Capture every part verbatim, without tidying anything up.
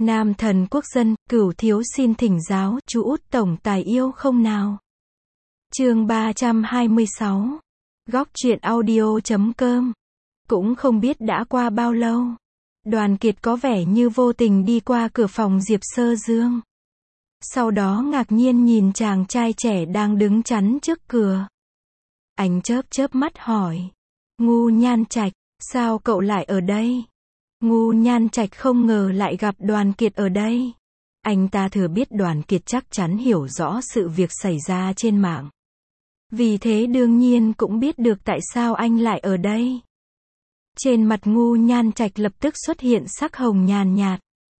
Nam thần quốc dân, cửu thiếu xin thỉnh giáo, chú út tổng tài yêu không nào? Chương ba trăm hai mươi sáu. Góc truyện audio chấm com. Cũng không biết đã qua bao lâu. Đoàn Kiệt có vẻ như vô tình đi qua cửa phòng Diệp Sơ Dương. Sau đó ngạc nhiên nhìn chàng trai trẻ đang đứng chắn trước cửa. Anh chớp chớp mắt hỏi. Ngu Nhan Trạch, sao cậu lại ở đây? Ngu Nhan Trạch không ngờ lại gặp Đoàn Kiệt ở đây. Anh ta thừa biết Đoàn Kiệt chắc chắn hiểu rõ sự việc xảy ra trên mạng. Vì thế đương nhiên cũng biết được tại sao anh lại ở đây. Trên mặt Ngu Nhan Trạch lập tức xuất hiện sắc hồng nhàn nhạt.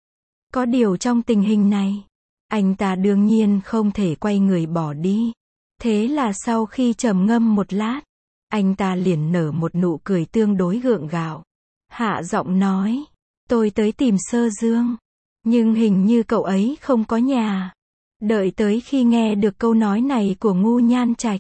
Có điều trong tình hình này, anh ta đương nhiên không thể quay người bỏ đi. Thế là sau khi trầm ngâm một lát, anh ta liền nở một nụ cười tương đối gượng gạo. Hạ giọng nói, tôi tới tìm Sơ Dương, nhưng hình như cậu ấy không có nhà. Đợi tới khi nghe được câu nói này của Ngu Nhan Trạch,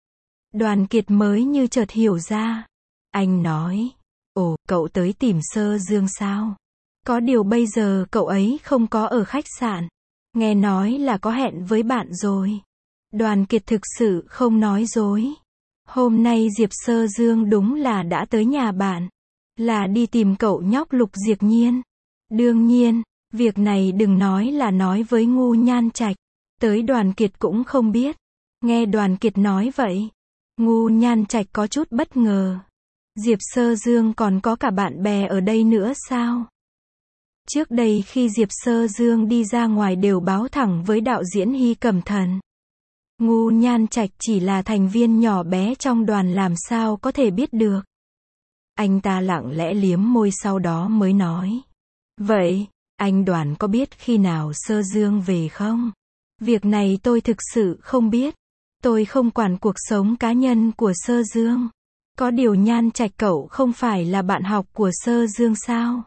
Đoàn Kiệt mới như chợt hiểu ra. Anh nói, ồ, cậu tới tìm Sơ Dương sao? Có điều bây giờ cậu ấy không có ở khách sạn. Nghe nói là có hẹn với bạn rồi. Đoàn Kiệt thực sự không nói dối. Hôm nay Diệp Sơ Dương đúng là đã tới nhà bạn. Là đi tìm cậu nhóc Lục Diệp Nhiên. Đương nhiên, việc này đừng nói là nói với Ngu Nhan Trạch. Tới Đoàn Kiệt cũng không biết. Nghe Đoàn Kiệt nói vậy, Ngu Nhan Trạch có chút bất ngờ. Diệp Sơ Dương còn có cả bạn bè ở đây nữa sao? Trước đây khi Diệp Sơ Dương đi ra ngoài đều báo thẳng với đạo diễn Hy Cẩm Thần. Ngu Nhan Trạch chỉ là thành viên nhỏ bé trong đoàn làm sao có thể biết được. Anh ta lặng lẽ liếm môi sau đó mới nói. Vậy, anh Đoàn có biết khi nào Sơ Dương về không? Việc này tôi thực sự không biết. Tôi không quản cuộc sống cá nhân của Sơ Dương. Có điều Nhan Trạch cậu không phải là bạn học của Sơ Dương sao?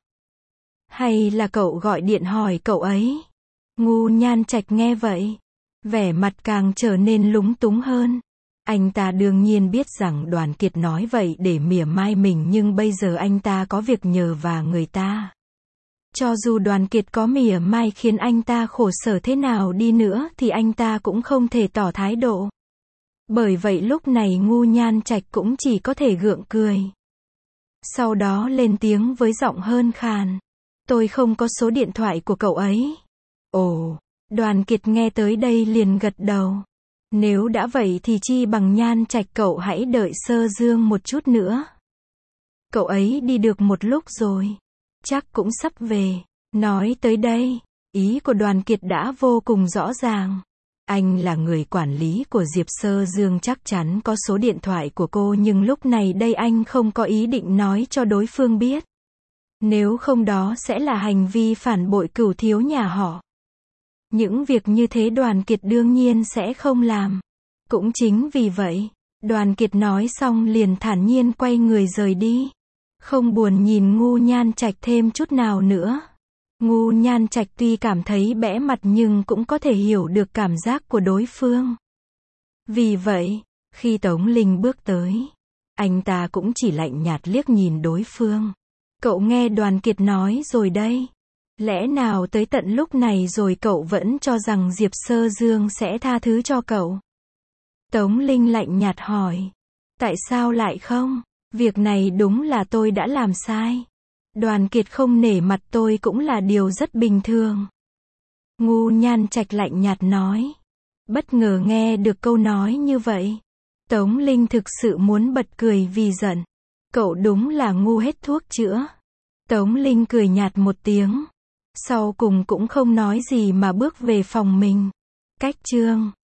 Hay là cậu gọi điện hỏi cậu ấy? Ngu Nhan Trạch nghe vậy, vẻ mặt càng trở nên lúng túng hơn. Anh ta đương nhiên biết rằng Đoàn Kiệt nói vậy để mỉa mai mình, nhưng bây giờ anh ta có việc nhờ và người ta. Cho dù Đoàn Kiệt có mỉa mai khiến anh ta khổ sở thế nào đi nữa thì anh ta cũng không thể tỏ thái độ. Bởi vậy lúc này Ngu Nhan Trạch cũng chỉ có thể gượng cười. Sau đó lên tiếng với giọng hơn khàn. Tôi không có số điện thoại của cậu ấy. Ồ, Đoàn Kiệt nghe tới đây liền gật đầu. Nếu đã vậy thì chi bằng Nhan Trạch cậu hãy đợi Sơ Dương một chút nữa. Cậu ấy đi được một lúc rồi. Chắc cũng sắp về. Nói tới đây, ý của Đoàn Kiệt đã vô cùng rõ ràng. Anh là người quản lý của Diệp Sơ Dương chắc chắn có số điện thoại của cô, nhưng lúc này đây anh không có ý định nói cho đối phương biết. Nếu không đó sẽ là hành vi phản bội cửu thiếu nhà họ. Những việc như thế Đoàn Kiệt đương nhiên sẽ không làm. Cũng chính vì vậy, Đoàn Kiệt nói xong liền thản nhiên quay người rời đi. Không buồn nhìn Ngu Nhan Trạch thêm chút nào nữa. Ngu Nhan Trạch tuy cảm thấy bẽ mặt nhưng cũng có thể hiểu được cảm giác của đối phương. Vì vậy, khi Tống Linh bước tới, anh ta cũng chỉ lạnh nhạt liếc nhìn đối phương. Cậu nghe Đoàn Kiệt nói rồi đây. Lẽ nào tới tận lúc này rồi cậu vẫn cho rằng Diệp Sơ Dương sẽ tha thứ cho cậu? Tống Linh lạnh nhạt hỏi. Tại sao lại không? Việc này đúng là tôi đã làm sai. Đoàn Kiệt không nể mặt tôi cũng là điều rất bình thường. Ngu Nhan Trạch lạnh nhạt nói. Bất ngờ nghe được câu nói như vậy, Tống Linh thực sự muốn bật cười vì giận. Cậu đúng là ngu hết thuốc chữa. Tống Linh cười nhạt một tiếng. Sau cùng cũng không nói gì mà bước về phòng mình. Cách chương